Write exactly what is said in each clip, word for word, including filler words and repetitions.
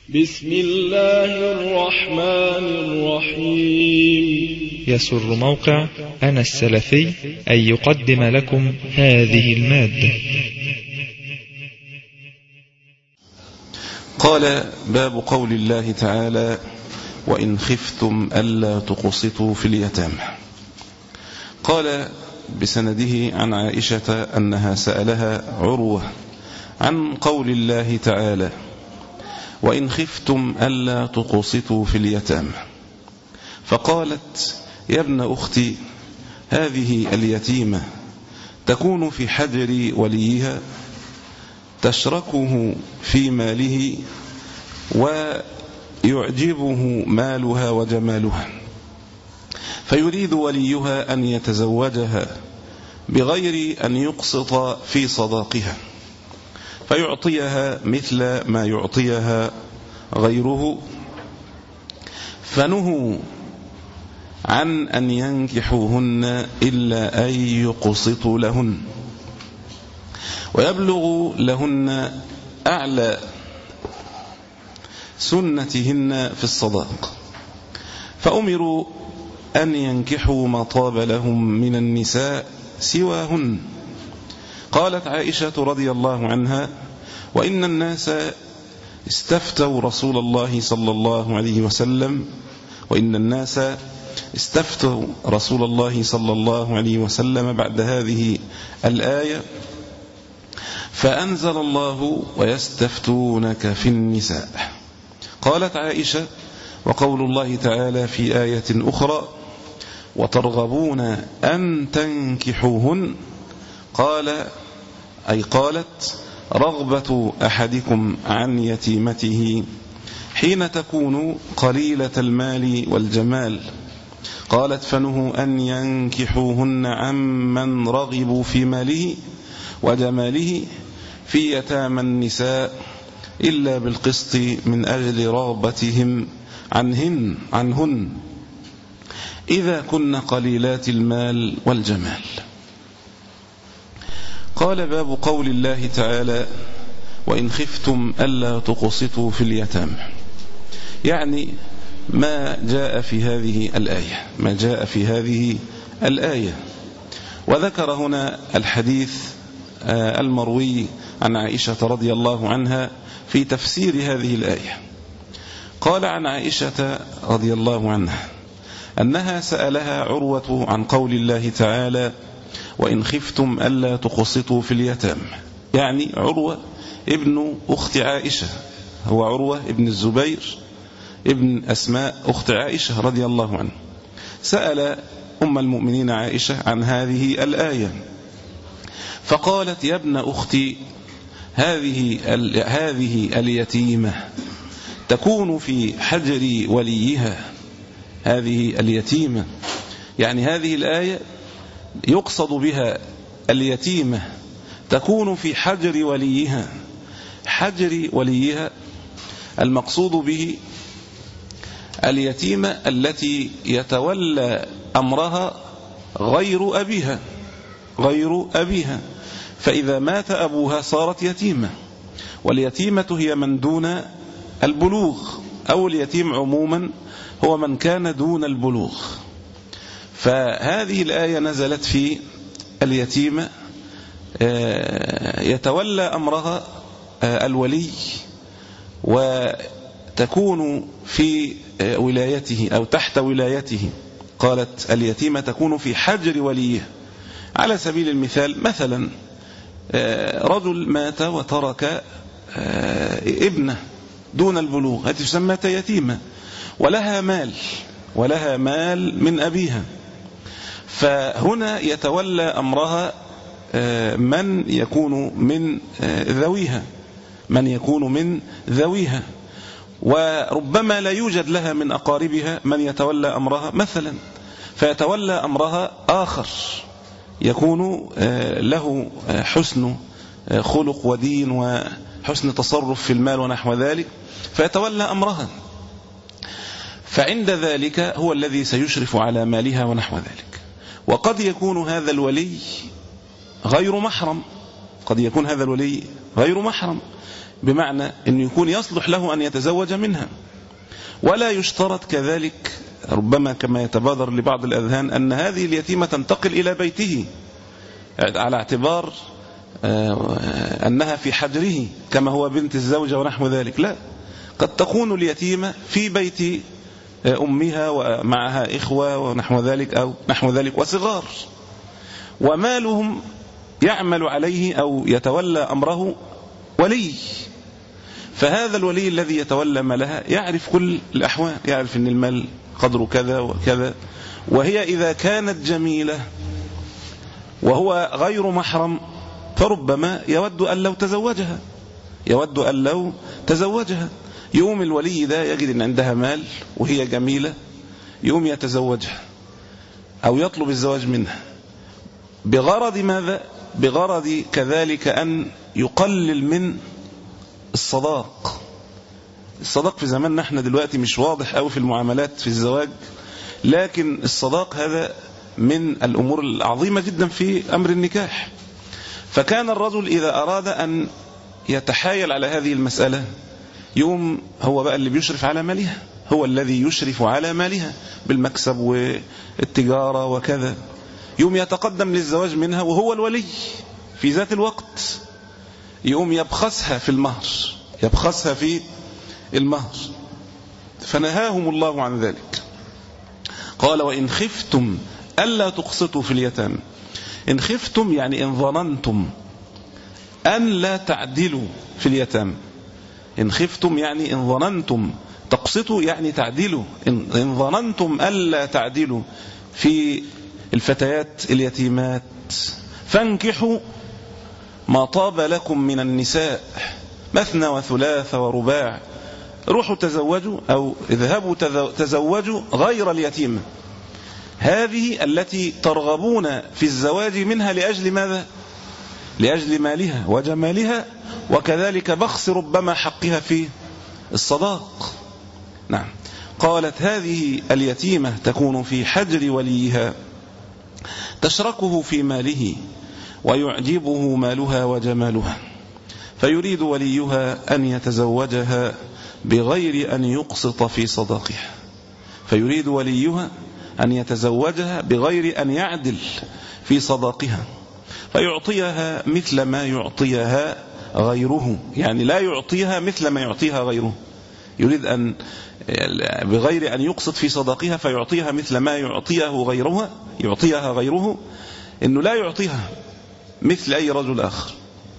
بسم الله الرحمن الرحيم. يسر موقع أنا السلفي أن يقدم لكم هذه المادة. قال: باب قول الله تعالى: وإن خفتم ألا تقسطوا في اليتامى. قال بسنده عن عائشة أنها سألها عروة عن قول الله تعالى: وإن خفتم ألا تقسطوا في اليتامى، فقالت: يا ابن أختي، هذه اليتيمة تكون في حجر وليها، تشركه في ماله ويعجبه مالها وجمالها، فيريد وليها أن يتزوجها بغير أن يقسط في صداقها، فيعطيها مثل ما يعطيها غيره، فنهوا عن أن ينكحوهن إلا أن يقسطوا لهن ويبلغوا لهن أعلى سنتهن في الصداق، فأمروا أن ينكحوا ما طاب لهم من النساء سواهن. قالت عائشة رضي الله عنها: وإن الناس استفتوا رسول الله صلى الله عليه وسلم وإن الناس استفتوا رسول الله صلى الله عليه وسلم بعد هذه الآية، فأنزل الله: ويستفتونك في النساء. قالت عائشة: وقول الله تعالى في آية أخرى: وترغبون أن تنكحوهن، قال أي قالت: رغبة أحدكم عن يتيمته حين تكون قليلة المال والجمال. قالت: فنهوا أن ينكحوهن عمن رغبوا في ماله وجماله في يتامى النساء إلا بالقسط من أجل رغبتهم عنهن عنهن إذا كن قليلات المال والجمال. قال: باب قول الله تعالى: وإن خفتم ألا تقسطوا في اليتامى، يعني ما جاء في هذه الآية ما جاء في هذه الآية وذكر هنا الحديث المروي عن عائشة رضي الله عنها في تفسير هذه الآية. قال عن عائشة رضي الله عنها أنها سألها عروة عن قول الله تعالى: وإن خفتم ألا تقسطوا في اليتامى، يعني عروة ابن أخت عائشة، هو عروة ابن الزبير ابن أسماء أخت عائشة رضي الله عنه، سأل أم المؤمنين عائشة عن هذه الآية، فقالت: يا ابن أختي، هذه هذه اليتيمة تكون في حجر وليها. هذه اليتيمة يعني هذه الآية يقصد بها اليتيمة تكون في حجر وليها. حجر وليها المقصود به اليتيمة التي يتولى أمرها غير أبيها غير أبيها فإذا مات أبوها صارت يتيمة، واليتيمة هي من دون البلوغ، أو اليتيم عموما هو من كان دون البلوغ. فهذه الآية نزلت في اليتيمة يتولى أمرها الولي وتكون في ولايته أو تحت ولايته. قالت: اليتيمة تكون في حجر وليه. على سبيل المثال، مثلا رجل مات وترك ابنه دون البلوغ، هذه تسمى يتيمة، ولها مال ولها مال من أبيها، فهنا يتولى أمرها من يكون من ذويها من يكون من ذويها وربما لا يوجد لها من أقاربها من يتولى أمرها مثلا، فيتولى أمرها آخر يكون له حسن خلق ودين وحسن تصرف في المال ونحو ذلك، فيتولى أمرها، فعند ذلك هو الذي سيشرف على مالها ونحو ذلك. وقد يكون هذا الولي غير محرم قد يكون هذا الولي غير محرم بمعنى أن يكون يصلح له أن يتزوج منها. ولا يشترط كذلك ربما كما يتبادر لبعض الأذهان أن هذه اليتيمة تنتقل إلى بيته على اعتبار أنها في حجره كما هو بنت الزوجة ونحو ذلك. لا، قد تكون اليتيمة في بيت أمها ومعها إخوة ونحو ذلك أو نحو ذلك وصغار، ومالهم يعمل عليه أو يتولى أمره ولي، فهذا الولي الذي يتولى مالها يعرف كل الأحوال، يعرف أن المال قدره كذا وكذا. وهي إذا كانت جميلة وهو غير محرم فربما يود أن لو تزوجها يود أن لو تزوجها يوم الولي ده يجد أن عندها مال وهي جميلة، يوم يتزوجها أو يطلب الزواج منها بغرض ماذا؟ بغرض كذلك أن يقلل من الصداق. الصداق في زماننا احنا دلوقتي مش واضح أو في المعاملات في الزواج، لكن الصداق هذا من الأمور العظيمة جدا في أمر النكاح. فكان الرجل إذا أراد أن يتحايل على هذه المسألة يوم هو بقى اللي بيشرف على مالها، هو الذي يشرف على مالها بالمكسب والتجارة وكذا، يوم يتقدم للزواج منها وهو الولي في ذات الوقت، يوم يبخسها في المهر يبخسها في المهر. فنهاهم الله عن ذلك. قال وإن خفتم ألا تقسطوا في اليتامى. إن خفتم يعني إن ظننتم أن لا تعدلوا في اليتامى. إن خفتم يعني إن ظننتم، تقسطوا يعني تعدلوا، إن ظننتم ألا تعدلوا في الفتيات اليتيمات فانكحوا ما طاب لكم من النساء مثنى وثلاث ورباع. روحوا تزوجوا أو اذهبوا تزوجوا غير اليتيمة، هذه التي ترغبون في الزواج منها لأجل ماذا؟ لأجل مالها وجمالها وكذلك بخس ربما حقها في الصداق. نعم. قالت هذه اليتيمة تكون في حجر وليها تشركه في ماله ويعجبه مالها وجمالها، فيريد وليها أن يتزوجها بغير أن يقسط في صداقها. فيريد وليها أن يتزوجها بغير أن يعدل في صداقها، فيعطيها مثل ما يعطيها غيره، يعني لا يعطيها مثل ما يعطيها غيره. يريد أن بغير أن يقسط في صداقها فيعطيها مثل ما يعطيه غيرها يعطيها غيره، إنه لا يعطيها مثل أي رجل آخر.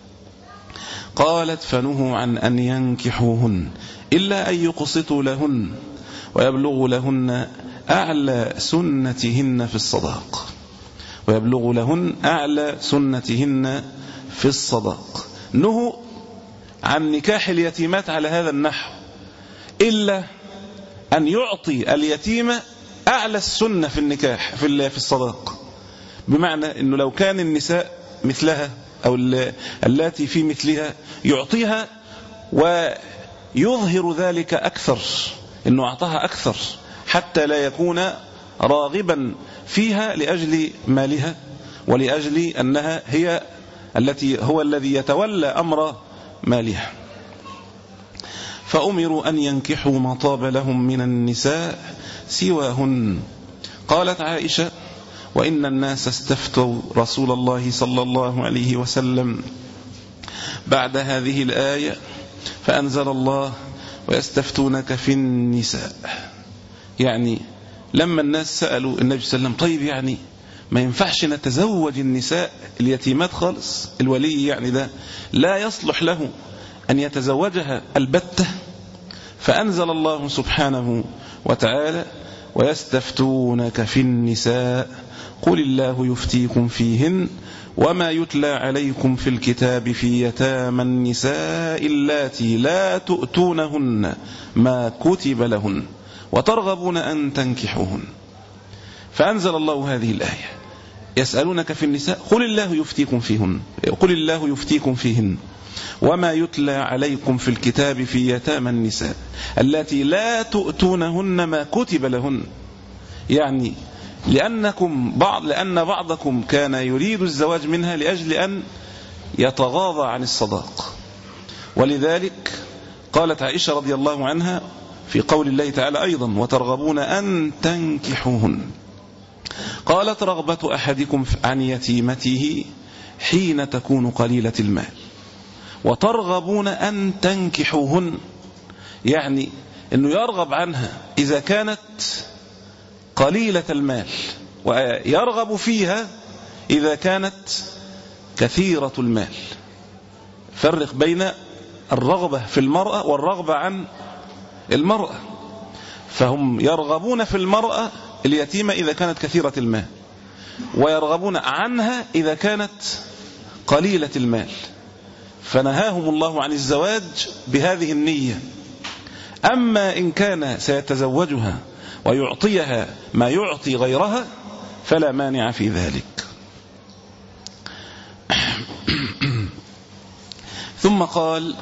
قالت فنهوا عن أن ينكحوهن إلا أن يقسطوا لهن ويبلغوا لهن أعلى سنتهن في الصداق ويبلغوا لهن أعلى سنتهن في الصداق. نهوا عن نكاح اليتيمات على هذا النحو إلا أن يعطي اليتيمة أعلى السنة في النكاح في الصداق، بمعنى أنه لو كان النساء مثلها أو التي في مثلها يعطيها ويظهر ذلك أكثر، أنه أعطاها أكثر حتى لا يكون راغبا فيها لأجل مالها ولأجل أنها هي التي هو الذي يتولى أمر مالها. فأمروا أن ينكحوا ما طاب لهم من النساء سواهن. قالت عائشة وإن الناس استفتوا رسول الله صلى الله عليه وسلم بعد هذه الآية فأنزل الله ويستفتونك في النساء. يعني لما الناس سألوا النبي صلى الله عليه وسلم طيب يعني ما ينفعش نتزوج النساء اليتيمات خالص، الولي يعني ده لا يصلح له أن يتزوجها البتة، فأنزل الله سبحانه وتعالى ويستفتونك في النساء قل الله يفتيكم فيهن وما يتلى عليكم في الكتاب في يتامى النساء اللاتي لا تؤتونهن ما كتب لهن وترغبون أن تنكحوهن. فأنزل الله هذه الآية يسألونك في النساء قل الله يفتيكم فيهن قل الله يفتيكم فيهن وما يتلى عليكم في الكتاب في يتامى النساء التي لا تؤتونهن ما كتب لهن، يعني لأنكم بعض لأن بعضكم كان يريد الزواج منها لأجل أن يتغاضى عن الصداق، ولذلك قالت عائشة رضي الله عنها في قول الله تعالى أيضا وترغبون أن تنكحوهن، قالت رغبة أحدكم عن يتيمته حين تكون قليلة المال، وترغبون أن تنكحوهن يعني أنه يرغب عنها إذا كانت قليلة المال، ويرغب فيها إذا كانت كثيرة المال. فرق بين الرغبة في المرأة والرغبة عن المرأة. فهم يرغبون في المرأة اليتيمة إذا كانت كثيرة المال، ويرغبون عنها إذا كانت قليلة المال، فنهاهم الله عن الزواج بهذه النية. أما إن كان سيتزوجها ويعطيها ما يعطي غيرها فلا مانع في ذلك. ثم قال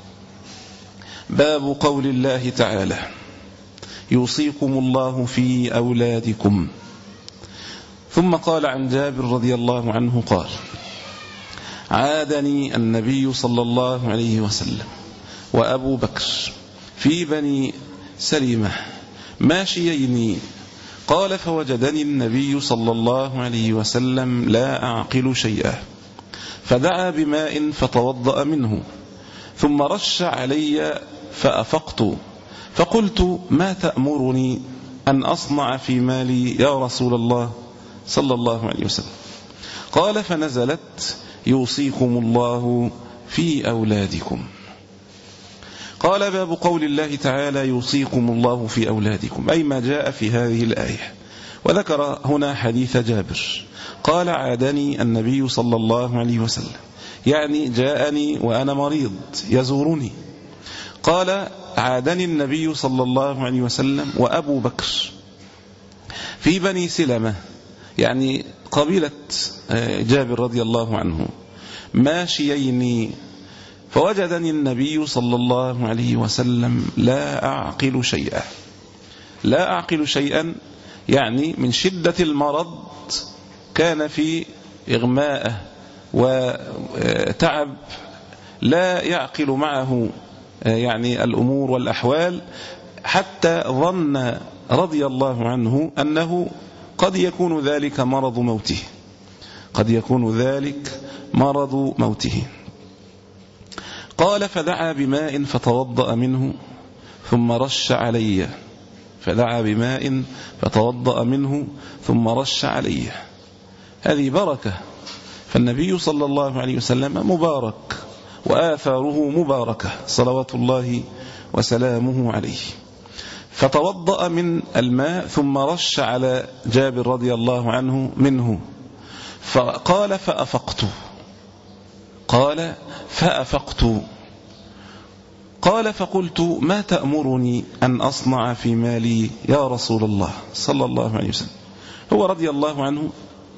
باب قول الله تعالى يوصيكم الله في أولادكم. ثم قال عن جابر رضي الله عنه قال عادني النبي صلى الله عليه وسلم وأبو بكر في بني سلمة ماشيين، قال فوجدني النبي صلى الله عليه وسلم لا أعقل شيئا، فدعا بماء فتوضأ منه، ثم رش علي فأفقت، فقلت ما تأمرني أن أصنع في مالي يا رسول الله صلى الله عليه وسلم؟ قال فنزلت يوصيكم الله في أولادكم. قال باب قول الله تعالى يوصيكم الله في أولادكم، أي ما جاء في هذه الآية. وذكر هنا حديث جابر قال عادني النبي صلى الله عليه وسلم، يعني جاءني وأنا مريض يزورني. قال عادني النبي صلى الله عليه وسلم وأبو بكر في بني سلمة، يعني قبيلة جابر رضي الله عنه، ماشيين، فوجدني النبي صلى الله عليه وسلم لا أعقل شيئا. لا أعقل شيئا يعني من شدة المرض كان في إغماء وتعب، لا يعقل معه يعني الأمور والأحوال، حتى ظن رضي الله عنه أنه قد يكون ذلك مرض موته، قد يكون ذلك مرض موته. قال فدعا بماء فتوضأ منه ثم رش علي، فدعا بماء فتوضأ منه ثم رش علي. هذه بركة، فالنبي صلى الله عليه وسلم مبارك وآثاره مباركة صلوات الله وسلامه عليه. فتوضأ من الماء ثم رش على جابر رضي الله عنه منه، فقال فأفقت، قال فأفقت، قال فقلت ما تأمرني أن أصنع في مالي يا رسول الله صلى الله عليه وسلم. هو رضي الله عنه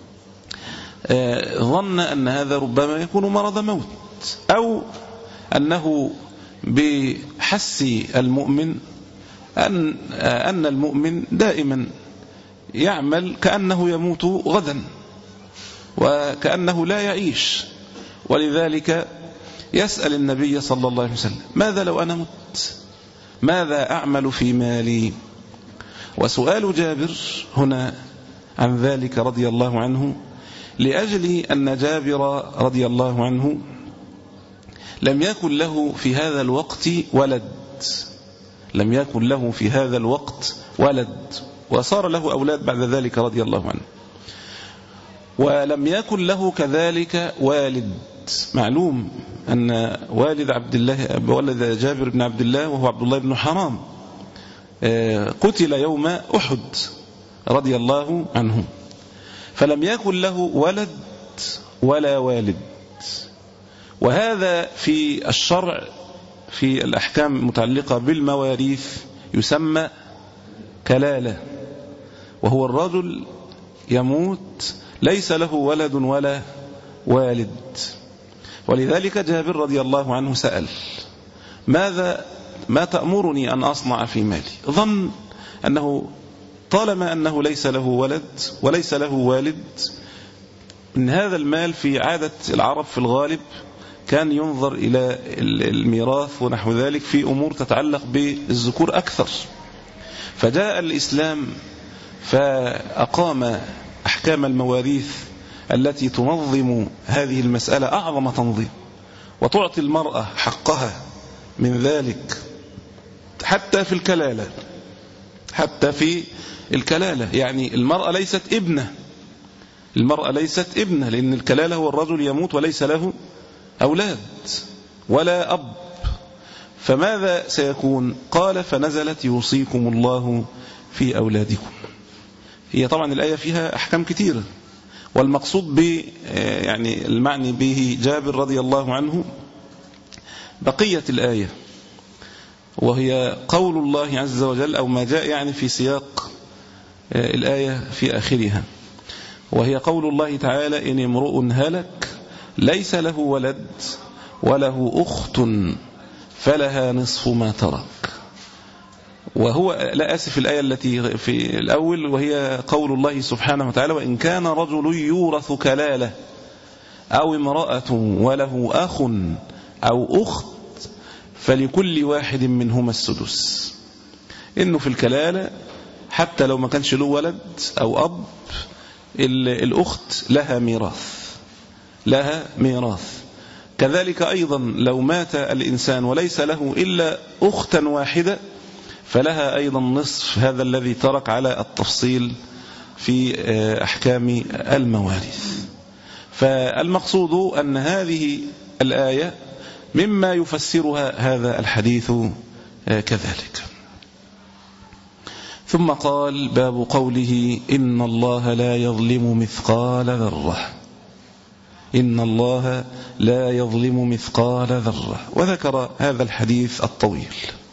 ظن أن هذا ربما يكون مرض موت، أو أنه بحس المؤمن أن أن المؤمن دائما يعمل كأنه يموت غدا وكأنه لا يعيش، ولذلك يسأل النبي صلى الله عليه وسلم ماذا لو أنا مت؟ ماذا أعمل في مالي؟ وسؤال جابر هنا عن ذلك رضي الله عنه لأجل أن جابر رضي الله عنه لم يكن له في هذا الوقت ولد، لم يكن له في هذا الوقت ولد، وصار له أولاد بعد ذلك رضي الله عنه، ولم يكن له كذلك والد. معلوم أن والد عبد الله والد جابر بن عبد الله وهو عبد الله بن حرام قتل يوم أحد رضي الله عنه، فلم يكن له ولد ولا والد. وهذا في الشرع في الأحكام المتعلقة بالمواريث يسمى كلالة، وهو الرجل يموت ليس له ولد ولا والد. ولذلك جابر رضي الله عنه سأل ماذا ما تأمرني أن أصنع في مالي؟ ظن أنه طالما أنه ليس له ولد وليس له والد، إن هذا المال في عادة العرب في الغالب كان ينظر إلى الميراث ونحو ذلك في أمور تتعلق بالذكور أكثر. فجاء الإسلام فأقام أحكام المواريث التي تنظم هذه المسألة أعظم تنظيم، وتعطي المرأة حقها من ذلك حتى في الكلالة. حتى في الكلالة يعني المرأة ليست ابنة، المرأة ليست ابنة، لأن الكلالة هو الرجل يموت وليس له أولاد ولا أب. فماذا سيكون؟ قال فنزلت يوصيكم الله في أولادكم. هي طبعا الآية فيها أحكام كثيرة، والمقصود ب يعني المعني به جابر رضي الله عنه بقية الآية، وهي قول الله عز وجل، أو ما جاء يعني في سياق الآية في آخرها، وهي قول الله تعالى إن امرؤ هلك ليس له ولد وله أخت فلها نصف ما ترك. وهو لا أسف الآية التي في الأول، وهي قول الله سبحانه وتعالى وإن كان رجل يورث كلالة أو امرأة وله أخ أو أخت فلكل واحد منهما السدس. إنه في الكلالة حتى لو ما كانش له ولد أو أب، الأخت لها ميراث، لها ميراث. كذلك أيضا لو مات الإنسان وليس له إلا أختا واحدة فلها أيضا نصف هذا الذي ترك على التفصيل في أحكام المواريث. فالمقصود أن هذه الآية مما يفسرها هذا الحديث كذلك. ثم قال باب قوله إن الله لا يظلم مثقال ذرة، إن الله لا يظلم مثقال ذرة، وذكر هذا الحديث الطويل.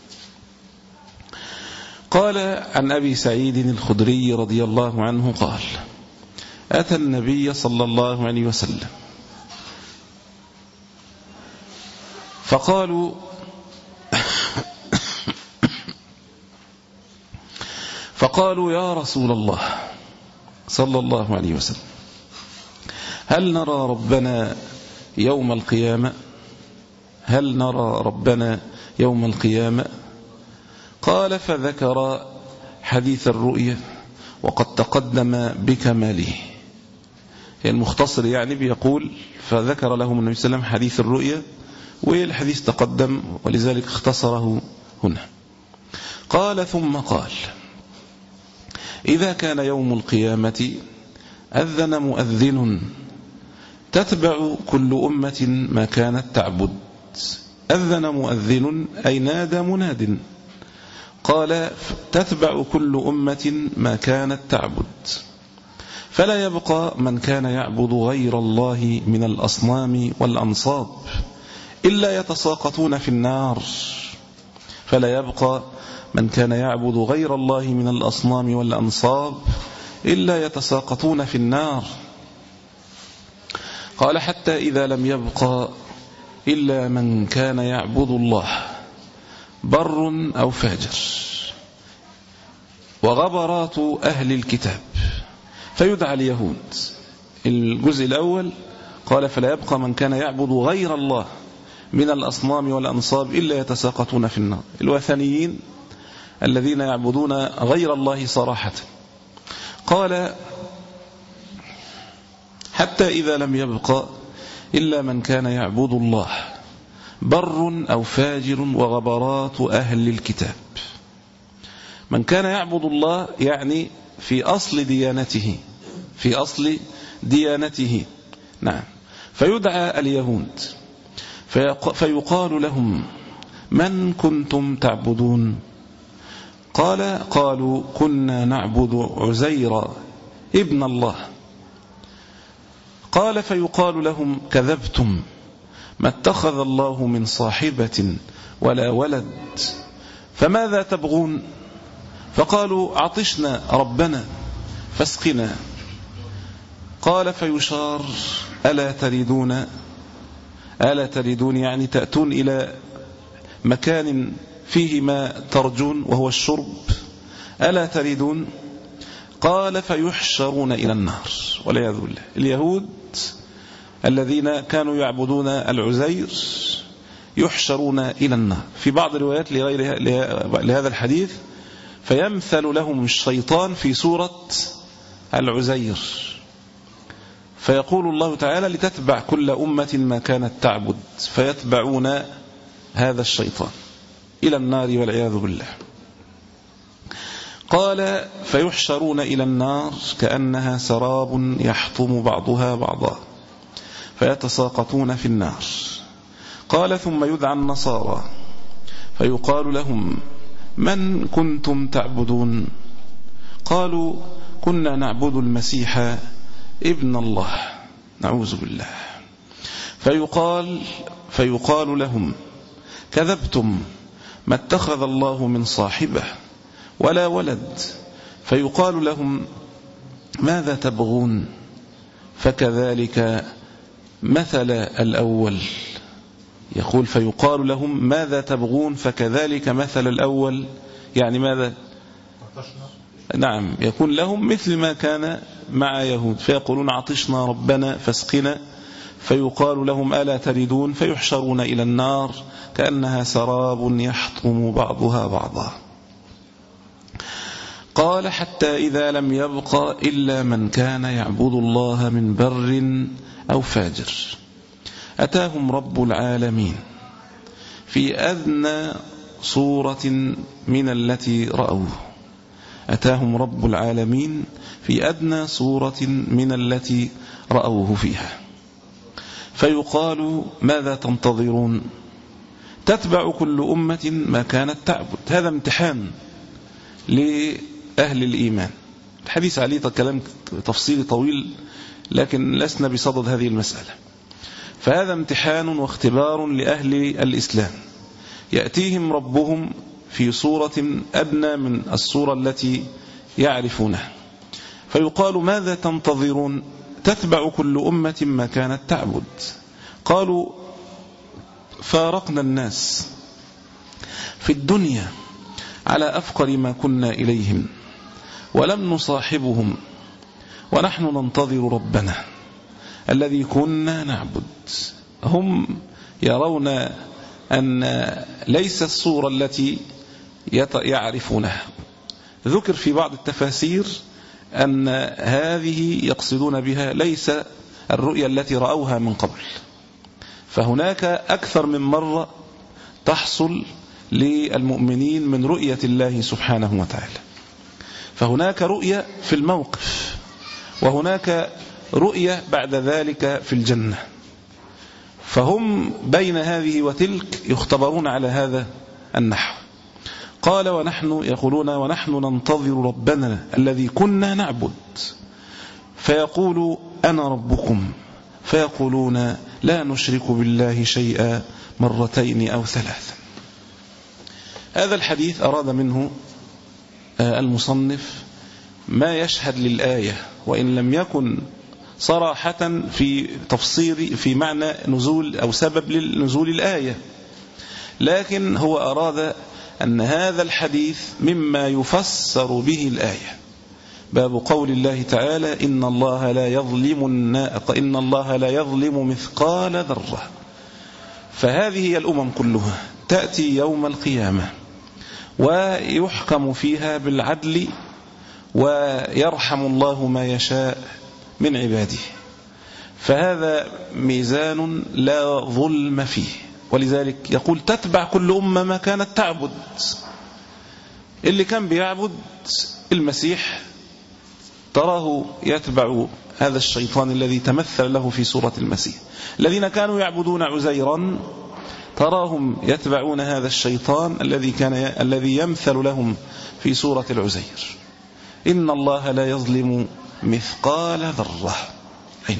قال عن أبي سعيد الخدري رضي الله عنه قال أتى النبي صلى الله عليه وسلم فقالوا فقالوا يا رسول الله صلى الله عليه وسلم هل نرى ربنا يوم القيامة؟ هل نرى ربنا يوم القيامة؟ قال فذكر حديث الرؤية وقد تقدم بكماله. المختصر يعني بيقول فذكر لهم النبي صلى الله عليه وسلم حديث الرؤية، والحديث تقدم ولذلك اختصره هنا. قال ثم قال إذا كان يوم القيامة أذن مؤذن تتبع كل أمة ما كانت تعبد. أذن مؤذن أي نادى مناد. قال تتبع كل أمة ما كانت تعبد فلا يبقى من كان يعبد غير الله من الأصنام والأنصاب إلا يتساقطون في النار. فلا يبقى من كان يعبد غير الله من الأصنام والأنصاب إلا يتساقطون في النار. قال حتى إذا لم يبقى إلا من كان يعبد الله بر أو فاجر وغبرات أهل الكتاب فيدعى اليهود. الجزء الأول قال فلا يبقى من كان يعبد غير الله من الأصنام والأنصاب إلا يتساقطون في النار، الوثنيين الذين يعبدون غير الله صراحة. قال حتى إذا لم يبقى إلا من كان يعبد الله بر أو فاجر وغبرات أهل الكتاب. من كان يعبد الله يعني في أصل ديانته، في أصل ديانته نعم. فيدعى اليهود فيقال لهم من كنتم تعبدون؟ قال قالوا كنا نعبد عزير ابن الله. قال فيقال لهم كذبتم، ما اتخذ الله من صاحبة ولا ولد، فماذا تبغون؟ فقالوا عطشنا ربنا فاسقنا. قال فيشار ألا تريدون، ألا تريدون يعني تأتون إلى مكان فيه ما ترجون وهو الشرب، ألا تريدون؟ قال فيحشرون إلى النار والعياذ بالله. اليهود الذين كانوا يعبدون العزير يحشرون إلى النار. في بعض الروايات لغيرها لهذا الحديث فيمثل لهم الشيطان في صورة العزير، فيقول الله تعالى لتتبع كل أمة ما كانت تعبد، فيتبعون هذا الشيطان إلى النار والعياذ بالله. قال فيحشرون إلى النار كأنها سراب يحطم بعضها بعضا فيتساقطون في النار. قال ثم يدعى النصارى فيقال لهم من كنتم تعبدون؟ قالوا كنا نعبد المسيح ابن الله، نعوذ بالله. فيقال فيقال لهم كذبتم، ما اتخذ الله من صاحبه ولا ولد. فيقال لهم ماذا تبغون؟ فكذلك مثل الأول. يقول فيقال لهم ماذا تبغون فكذلك مثل الأول، يعني ماذا؟ نعم، يكون لهم مثل ما كان مع يهود، فيقولون عطشنا ربنا فاسقنا، فيقال لهم ألا تردون؟ فيحشرون إلى النار كأنها سراب يحطم بعضها بعضا. قال حتى إذا لم يبق إلا من كان يعبد الله من بر أو فاجر أتاهم رب العالمين في أدنى صورة من التي رأوه. أتاهم رب العالمين في أدنى صورة من التي رأوه فيها. فيقال ماذا تنتظرون؟ تتبع كل أمة ما كانت تعبد. هذا امتحان لأهل الإيمان. الحديث عليه كلام تفصيلي طويل لكن لسنا بصدد هذه المسألة. فهذا امتحان واختبار لأهل الإسلام، يأتيهم ربهم في صورة أدنى من الصورة التي يعرفونها. فيقال ماذا تنتظرون؟ تتبع كل أمة ما كانت تعبد. قالوا فارقنا الناس في الدنيا على أفقر ما كنا إليهم ولم نصاحبهم ونحن ننتظر ربنا الذي كنا نعبد. هم يرون أن ليس الصورة التي يعرفونها. ذكر في بعض التفاسير أن هذه يقصدون بها ليس الرؤية التي رأوها من قبل، فهناك أكثر من مرة تحصل للمؤمنين من رؤية الله سبحانه وتعالى. فهناك رؤية في الموقف وهناك رؤية بعد ذلك في الجنة، فهم بين هذه وتلك يختبرون على هذا النحو. قال ونحن يقولون ونحن ننتظر ربنا الذي كنا نعبد، فيقول أنا ربكم، فيقولون لا نشرك بالله شيئا مرتين أو ثلاثا. هذا الحديث أراد منه المصنف ما يشهد للآية وإن لم يكن صراحة في تفسير في معنى نزول أو سبب لنزول الآية، لكن هو أراد أن هذا الحديث مما يفسر به الآية. باب قول الله تعالى إن الله لا يظلم إن الله لا يظلم مثقال ذرة. فهذه هي الأمم كلها تأتي يوم القيامة ويحكم فيها بالعدل ويرحم الله ما يشاء من عباده، فهذا ميزان لا ظلم فيه. ولذلك يقول تتبع كل أمة ما كانت تعبد. اللي كان بيعبد المسيح تراه يتبع هذا الشيطان الذي تمثل له في صورة المسيح. الذين كانوا يعبدون عزيرا تراهم يتبعون هذا الشيطان الذي كان الذي يمثل لهم في صورة العزير. إن الله لا يظلم مثقال ذرة. أين؟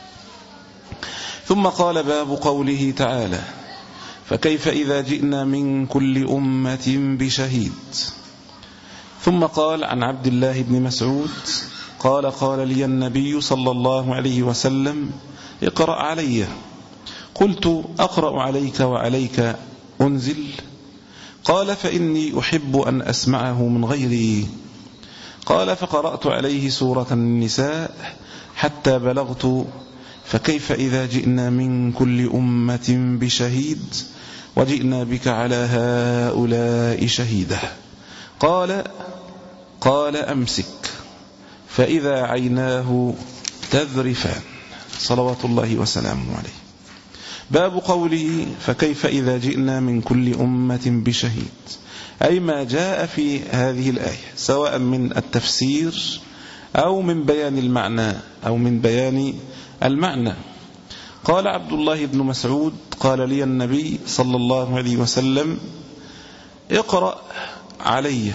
ثم قال باب قوله تعالى فكيف إذا جئنا من كل أمة بشهيد. ثم قال عن عبد الله بن مسعود قال قال لي النبي صلى الله عليه وسلم اقرأ علي. قلت أقرأ عليك وعليك أنزل؟ قال فإني أحب أن أسمعه من غيري. قال فقرأت عليه سورة النساء حتى بلغت فكيف إذا جئنا من كل أمة بشهيد وجئنا بك على هؤلاء شهيدا. قال قال أمسك فإذا عيناه تذرفان صلوات الله وسلامه عليه. باب قوله فكيف إذا جئنا من كل أمة بشهيد، أي ما جاء في هذه الآية سواء من التفسير أو من بيان المعنى أو من بيان المعنى. قال عبد الله بن مسعود قال لي النبي صلى الله عليه وسلم اقرأ علي.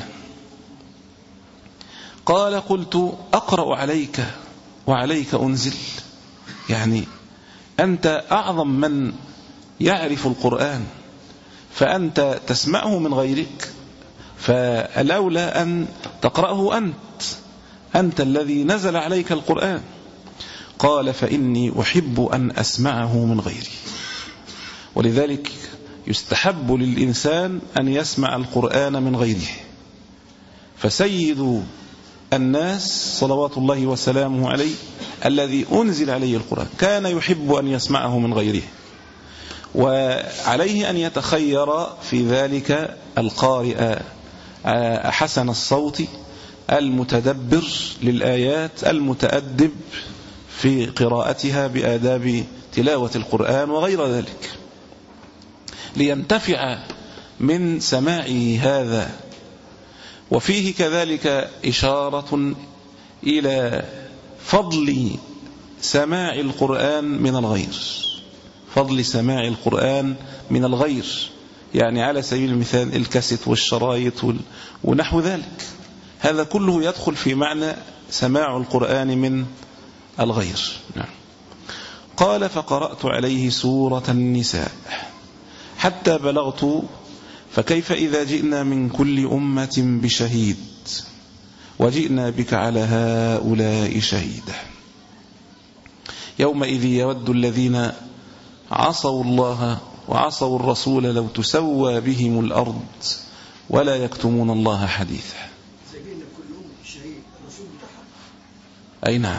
قال قلت أقرأ عليك وعليك أنزل، يعني أنت أعظم من يعرف القرآن فأنت تسمعه من غيرك، فالأولى أن تقرأه أنت أنت الذي نزل عليك القرآن. قال فإني أحب أن أسمعه من غيري، ولذلك يستحب للإنسان أن يسمع القرآن من غيره. فسيد الناس صلوات الله وسلامه عليه الذي أنزل عليه القرآن كان يحب أن يسمعه من غيره، وعليه أن يتخير في ذلك القارئ حسن الصوت المتدبر للآيات المتأدب في قراءتها بآداب تلاوة القرآن وغير ذلك، لينتفع من سماعه هذا. وفيه كذلك إشارة إلى فضل سماع القرآن من الغير، فضل سماع القرآن من الغير، يعني على سبيل المثال الكاسيت والشرايط ونحو ذلك، هذا كله يدخل في معنى سماع القرآن من الغير. نعم. قال فقرأت عليه سورة النساء حتى بلغت فكيف إذا جئنا من كل أمة بشهيد وجئنا بك على هؤلاء شهيدا يومئذ يود الذين عصوا الله وعصوا الرسول لو تسوى بهم الأرض ولا يكتمون الله حديثا. أي نعم.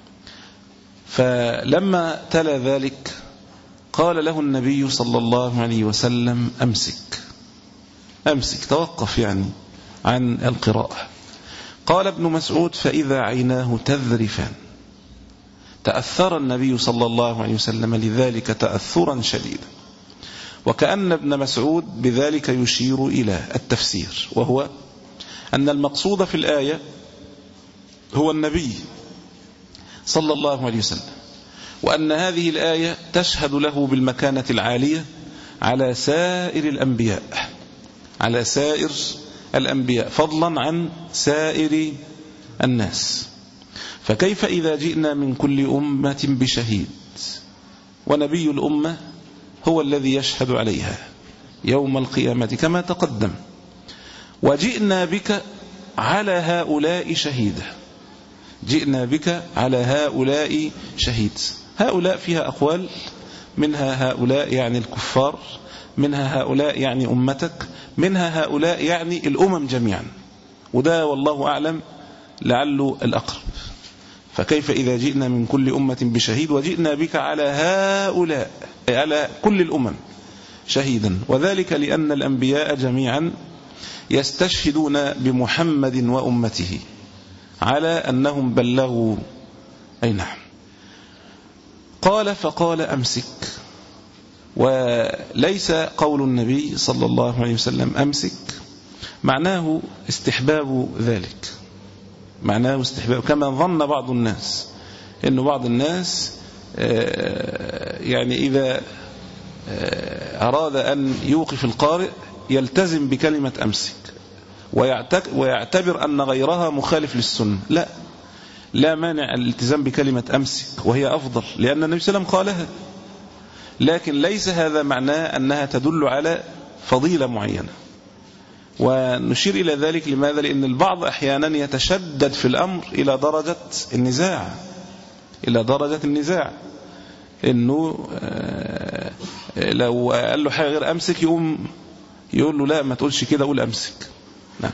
فلما تلا ذلك قال له النبي صلى الله عليه وسلم أمسك أمسك توقف يعني عن القراءة. قال ابن مسعود فإذا عيناه تذرفان، تأثر النبي صلى الله عليه وسلم لذلك تأثرا شديدا، وكأن ابن مسعود بذلك يشير إلى التفسير، وهو أن المقصود في الآية هو النبي صلى الله عليه وسلم، وأن هذه الآية تشهد له بالمكانة العالية على سائر الأنبياء على سائر الأنبياء فضلا عن سائر الناس. فكيف إذا جئنا من كل أمة بشهيد، ونبي الأمة هو الذي يشهد عليها يوم القيامة كما تقدم، وجئنا بك على هؤلاء شهيدا، جئنا بك على هؤلاء شهيد. هؤلاء فيها أقوال، منها هؤلاء يعني الكفار، منها هؤلاء يعني أمتك، منها هؤلاء يعني الأمم جميعا، وده والله أعلم لعله الأقرب. فكيف إذا جئنا من كل أمة بشهيد وجئنا بك على هؤلاء على كل الأمم شهيدا، وذلك لأن الأنبياء جميعا يستشهدون بمحمد وأمته على أنهم بلغوا. أي نعم. قال فقال أمسك، وليس قول النبي صلى الله عليه وسلم أمسك معناه استحباب ذلك، معناه استحباب، كما ظن بعض الناس إنه بعض الناس يعني إذا أراد أن يوقف القارئ يلتزم بكلمة أمسك ويعتبر أن غيرها مخالف للسنة. لا لا مانع الالتزام بكلمة أمسك، وهي أفضل لأن النبي صلى الله عليه وسلم قالها، لكن ليس هذا معناه أنها تدل على فضيلة معينة. ونشير إلى ذلك لماذا؟ لأن البعض أحيانا يتشدد في الأمر إلى درجة النزاع إلى درجة النزاع إنه لو قال له حاجة غير أمسك يقوم يقول له لا ما تقولش كده، قول أمسك. نعم.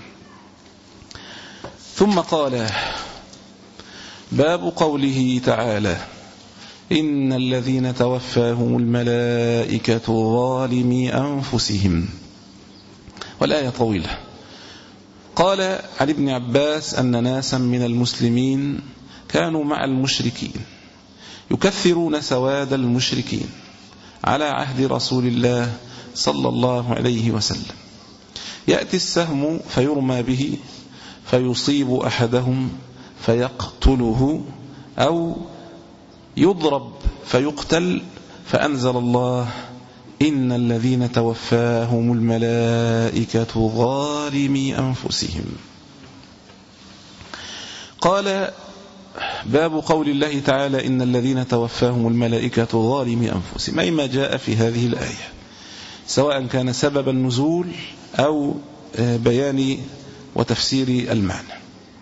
ثم قال باب قوله تعالى إن الذين توفاهم الملائكة ظالمي أنفسهم. والآية طويلة. قال عن ابن عباس أن ناسا من المسلمين كانوا مع المشركين يكثرون سواد المشركين على عهد رسول الله صلى الله عليه وسلم. يأتي السهم فيرمى به فيصيب أحدهم فيقتله أو يضرب فيقتل، فأنزل الله إن الذين توفاهم الملائكة ظالمي أنفسهم. قال باب قول الله تعالى إن الذين توفاهم الملائكة ظالمي أنفسهم، أي ما جاء في هذه الآية سواء كان سبب النزول أو بيان وتفسير المعنى.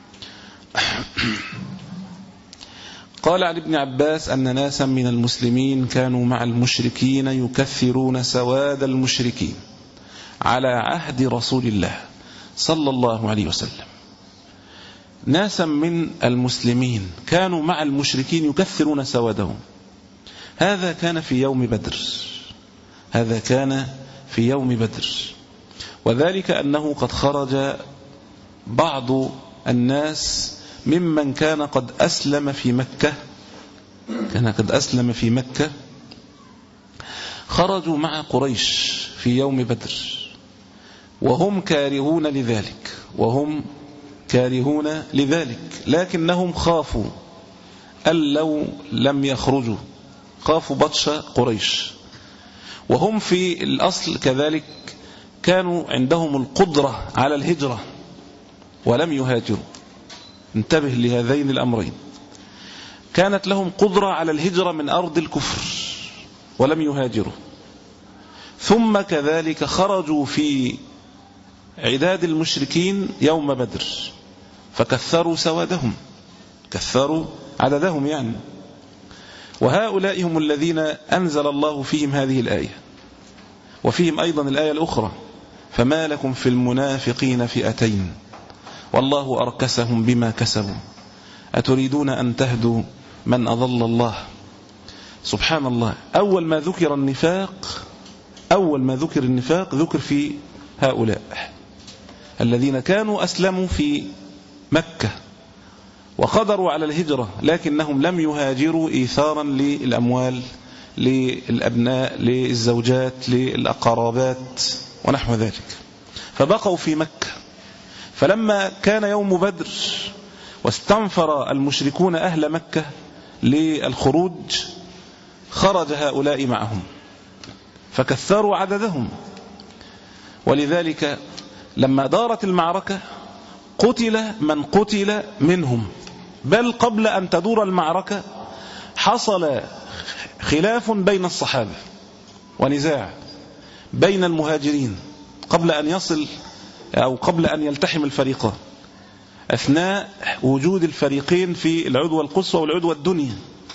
قال عن ابن عباس أن ناسا من المسلمين كانوا مع المشركين يكثرون سواد المشركين على عهد رسول الله صلى الله عليه وسلم. ناسا من المسلمين كانوا مع المشركين يكثرون سوادهم. هذا كان في يوم بدر، هذا كان في يوم بدر، وذلك أنه قد خرج بعض الناس ممن كان قد أسلم في مكة، كان قد أسلم في مكة، خرجوا مع قريش في يوم بدر وهم كارهون لذلك، وهم كارهون لذلك، لكنهم خافوا أن لو لم يخرجوا، خافوا بطش قريش، وهم في الأصل كذلك كانوا عندهم القدرة على الهجرة ولم يهاجروا. انتبه لهذين الأمرين، كانت لهم قدرة على الهجرة من أرض الكفر ولم يهاجروا، ثم كذلك خرجوا في عداد المشركين يوم بدر فكثروا سوادهم، كثروا عددهم يعني. وهؤلاء هم الذين أنزل الله فيهم هذه الآية، وفيهم أيضا الآية الأخرى فما لكم في المنافقين فئتين والله أركسهم بما كسبوا أتريدون أن تهدوا من أضل الله. سبحان الله، أول ما ذكر النفاق، أول ما ذكر النفاق ذكر في هؤلاء الذين كانوا أسلموا في مكة وقدروا على الهجرة، لكنهم لم يهاجروا إيثارا للأموال، للأبناء، للزوجات، للأقرابات ونحو ذلك، فبقوا في مكة. فلما كان يوم بدر واستنفر المشركون أهل مكة للخروج خرج هؤلاء معهم فكثروا عددهم، ولذلك لما دارت المعركة قتل من قتل منهم، بل قبل أن تدور المعركة حصل خلاف بين الصحابة ونزاع بين المهاجرين قبل أن يصل أو قبل أن يلتحم الفريقان، أثناء وجود الفريقين في العدوى القصوى والعدوى الدنيا.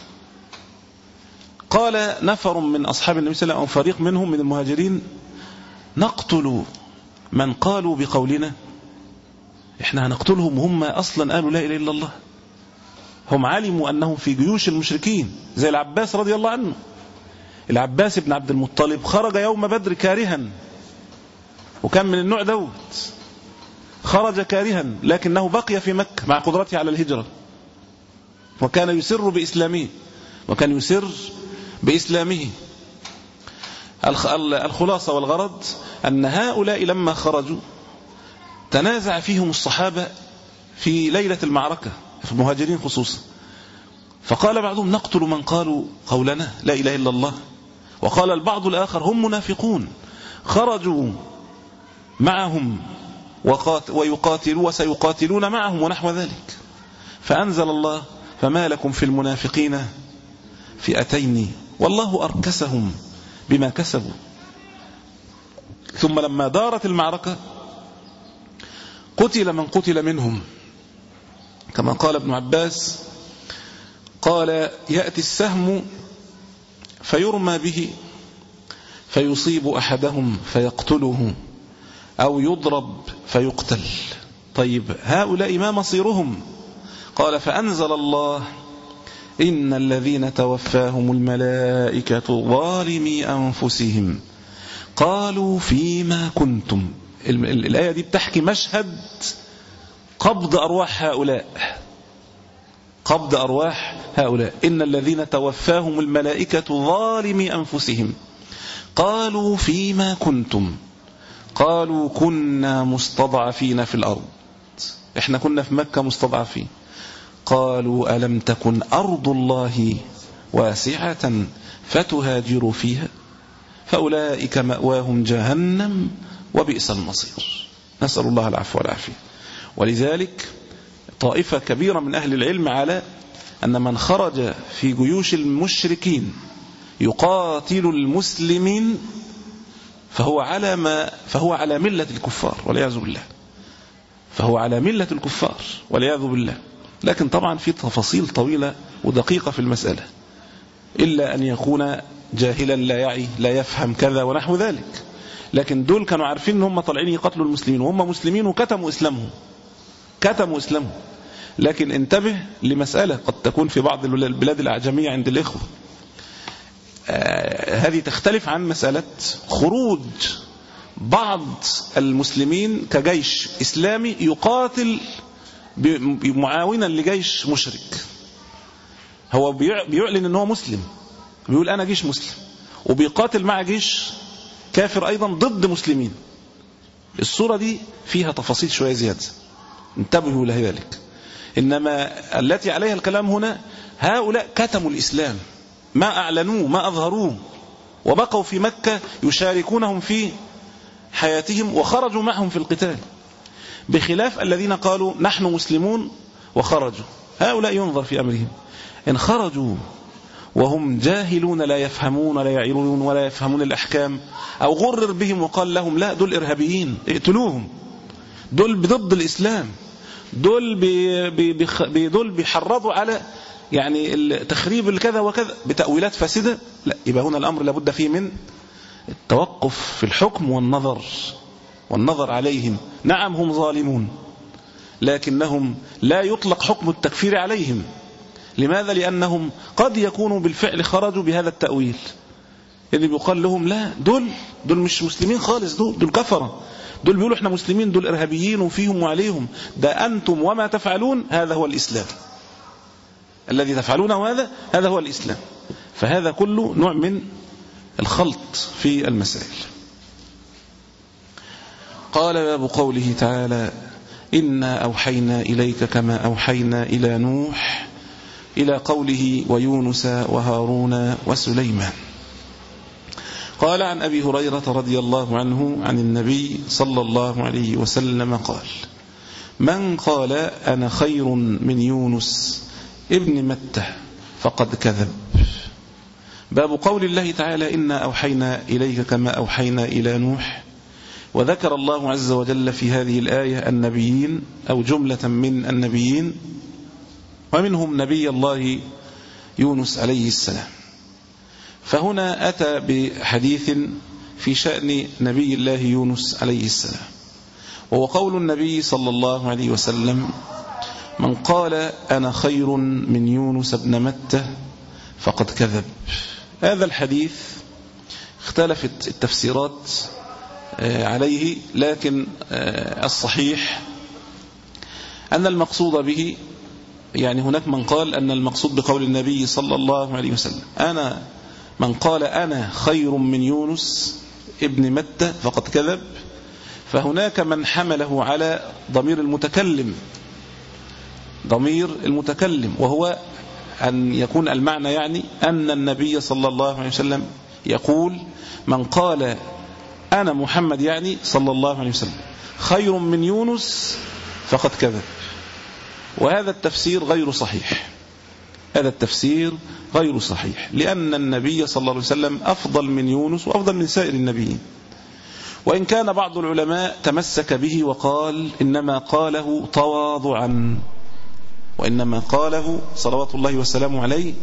قال نفر من أصحاب النبي صلى الله عليه وسلم أو فريق منهم من المهاجرين نقتل من قالوا بقولنا، إحنا هنقتلهم وهم أصلا قالوا لا إله إلا الله. هم علموا أنهم في جيوش المشركين زي العباس رضي الله عنه. العباس بن عبد المطلب خرج يوم بدر كارها، وكان من النوع دوت، خرج كارها لكنه بقي في مكة مع قدرته على الهجرة، وكان يسر بإسلامه وكان يسر بإسلامه. الخلاصة والغرض أن هؤلاء لما خرجوا تنازع فيهم الصحابة في ليلة المعركة، في المهاجرين خصوصا، فقال بعضهم نقتل من قالوا قولنا لا إله إلا الله، وقال البعض الآخر هم منافقون خرجوا معهم ويقاتلوا وسيقاتلون معهم ونحو ذلك. فأنزل الله فما لكم في المنافقين فئتين والله أركسهم بما كسبوا. ثم لما دارت المعركة قتل من قتل منهم، كما قال ابن عباس قال يأتي السهم فيرمى به فيصيب أحدهم فيقتله أو يضرب فيقتل. طيب هؤلاء ما مصيرهم؟ قال فأنزل الله إن الذين توفاهم الملائكة ظالمي أنفسهم قالوا فيما كنتم. الآية دي بتحكي مشهد قبض أرواح هؤلاء، قبض أرواح هؤلاء. إن الذين توفاهم الملائكة ظالمي أنفسهم قالوا فيما كنتم قالوا كنا مستضعفين في الأرض، إحنا كنا في مكة مستضعفين. قالوا ألم تكن أرض الله واسعة فتهاجروا فيها فأولئك مأواهم جهنم وبئس المصير. نسأل الله العفو والعافية. ولذلك طائفة كبيرة من أهل العلم على أن من خرج في جيوش المشركين يقاتل المسلمين فهو على ما فهو على ملة الكفار والعياذ بالله، فهو على ملة الكفار والعياذ بالله. لكن طبعا في تفاصيل طويلة ودقيقة في المسألة، إلا أن يكون جاهلا لا يعي لا يفهم كذا ونحو ذلك. لكن دول كانوا عارفين ان هم طالعين يقتلوا المسلمين وهم مسلمين وكتموا اسلامهم، كتموا اسلامهم. لكن انتبه لمسألة قد تكون في بعض البلاد الأعجمية عند الإخوة، آه هذه تختلف عن مسألة خروج بعض المسلمين كجيش إسلامي يقاتل معاونا لجيش مشرك. هو بيعلن ان هو مسلم، بيقول انا جيش مسلم، وبيقاتل مع جيش كافر ايضا ضد مسلمين. الصورة دي فيها تفاصيل شوية زيادة، انتبهوا لذلك. انما التي عليها الكلام هنا هؤلاء كتموا الاسلام، ما اعلنوه ما اظهروه، وبقوا في مكة يشاركونهم في حياتهم وخرجوا معهم في القتال، بخلاف الذين قالوا نحن مسلمون وخرجوا. هؤلاء ينظر في أمرهم، إن خرجوا وهم جاهلون لا يفهمون لا يعيرون ولا يفهمون الأحكام، أو غرر بهم وقال لهم لا دول إرهابيين اقتلوهم، دول ضد الإسلام، دول بي بي بي دول بيحرضوا على يعني التخريب الكذا وكذا بتأويلات فاسدة، لا، يبقى هنا الأمر لابد فيه من التوقف في الحكم والنظر والنظر عليهم. نعم هم ظالمون، لكنهم لا يطلق حكم التكفير عليهم. لماذا؟ لأنهم قد يكونوا بالفعل خرجوا بهذا التأويل اللي بيقال لهم لا دول دول مش مسلمين خالص، دول دول كفرة، دول بيقولوا احنا مسلمين، دول إرهابيين وفيهم وعليهم، ده أنتم وما تفعلون هذا هو الإسلام، الذي تفعلونه هذا هذا هو الإسلام. فهذا كله نوع من الخلط في المسائل. قال باب قوله تعالى إنا أوحينا إليك كما أوحينا إلى نوح إلى قوله ويونس وهارون وسليمان. قال عن أبي هريرة رضي الله عنه عن النبي صلى الله عليه وسلم قال من قال أنا خير من يونس ابن متى فقد كذب. باب قول الله تعالى إنا أوحينا إليك كما أوحينا إلى نوح. وذكر الله عز وجل في هذه الآية النبيين أو جملة من النبيين، ومنهم نبي الله يونس عليه السلام. فهنا أتى بحديث في شأن نبي الله يونس عليه السلام، وهو قول النبي صلى الله عليه وسلم من قال أنا خير من يونس بن متى فقد كذب. هذا الحديث اختلفت التفسيرات عليه، لكن الصحيح أن المقصود به، يعني هناك من قال أن المقصود بقول النبي صلى الله عليه وسلم أنا من قال أنا خير من يونس ابن متى فقد كذب، فهناك من حمله على ضمير المتكلم، ضمير المتكلم، وهو أن يكون المعنى يعني أن النبي صلى الله عليه وسلم يقول من قال أنا محمد يعني صلى الله عليه وسلم خير من يونس فقد كذب. وهذا التفسير غير صحيح، هذا التفسير غير صحيح، لأن النبي صلى الله عليه وسلم أفضل من يونس وأفضل من سائر النبيين. وإن كان بعض العلماء تمسك به وقال إنما قاله تواضعا، وإنما قاله صلوات الله وسلامه عليه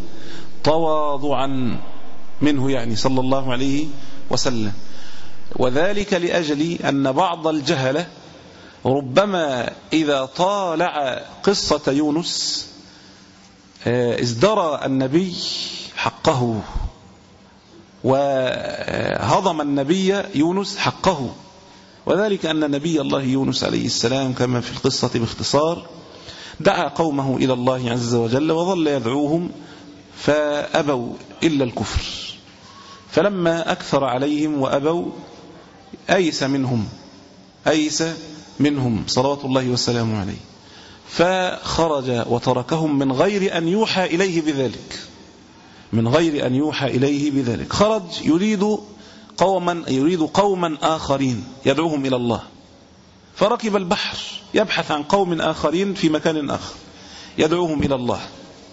تواضعا منه يعني صلى الله عليه وسلم. وذلك لأجل أن بعض الجهلة ربما إذا طالع قصة يونس ازدرى النبي حقه وهضم النبي يونس حقه، وذلك أن نبي الله يونس عليه السلام كما في القصة باختصار دعا قومه إلى الله عز وجل وظل يدعوهم فأبوا إلا الكفر، فلما أكثر عليهم وأبوا أيس منهم أيس منهم صلوات الله والسلام عليه، فخرج وتركهم من غير أن يوحى إليه بذلك من غير أن يوحى إليه بذلك خرج يريد قوما يريد قوما آخرين يدعوهم إلى الله، فركب البحر يبحث عن قوم آخرين في مكان آخر يدعوهم إلى الله،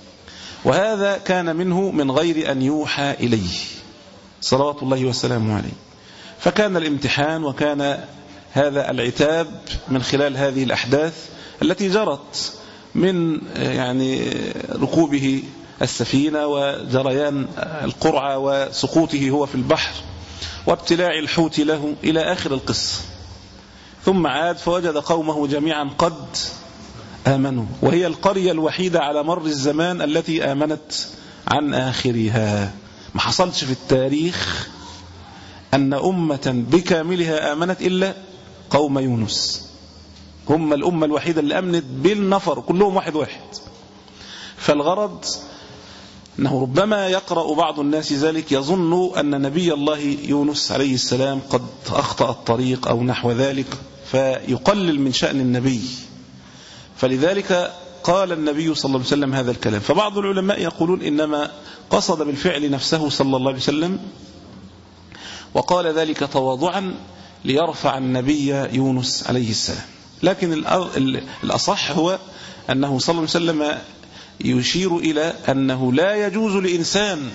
وهذا كان منه من غير أن يوحى إليه صلوات الله والسلام عليه. فكان الامتحان وكان هذا العتاب من خلال هذه الأحداث التي جرت من يعني ركوبه السفينة وجريان القرعة وسقوطه هو في البحر وابتلاع الحوت له إلى آخر القصة. ثم عاد فوجد قومه جميعا قد آمنوا، وهي القرية الوحيدة على مر الزمان التي آمنت عن آخرها. ما حصلش في التاريخ أن أمة بكاملها آمنت إلا قوم يونس، هم الأمة الوحيدة اللي أمنت بالنفر كلهم واحد واحد. فالغرض أنه ربما يقرأ بعض الناس ذلك يظن أن نبي الله يونس عليه السلام قد أخطأ الطريق أو نحو ذلك فيقلل من شأن النبي، فلذلك قال النبي صلى الله عليه وسلم هذا الكلام. فبعض العلماء يقولون إنما قصد بالفعل نفسه صلى الله عليه وسلم وقال ذلك تواضعا ليرفع النبي يونس عليه السلام، لكن الأصح هو أنه صلى الله عليه وسلم يشير إلى أنه لا يجوز لإنسان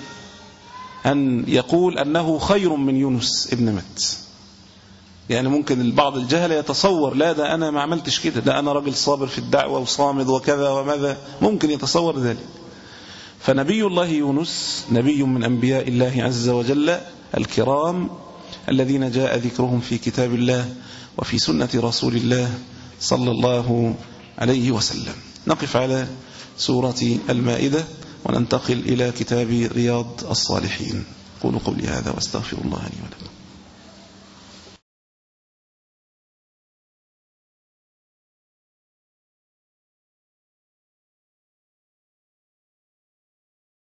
أن يقول أنه خير من يونس ابن مت. يعني ممكن البعض الجهل يتصور لا ده أنا ما عملتش كده، ده أنا راجل صابر في الدعوة وصامد وكذا وماذا، ممكن يتصور ذلك. فنبي الله يونس نبي من أنبياء الله عز وجل الكرام الذين جاء ذكرهم في كتاب الله وفي سنة رسول الله صلى الله عليه وسلم. نقف على سورة المائدة وننتقل إلى كتاب رياض الصالحين. قولوا قولي هذا واستغفر الله لي ولكم.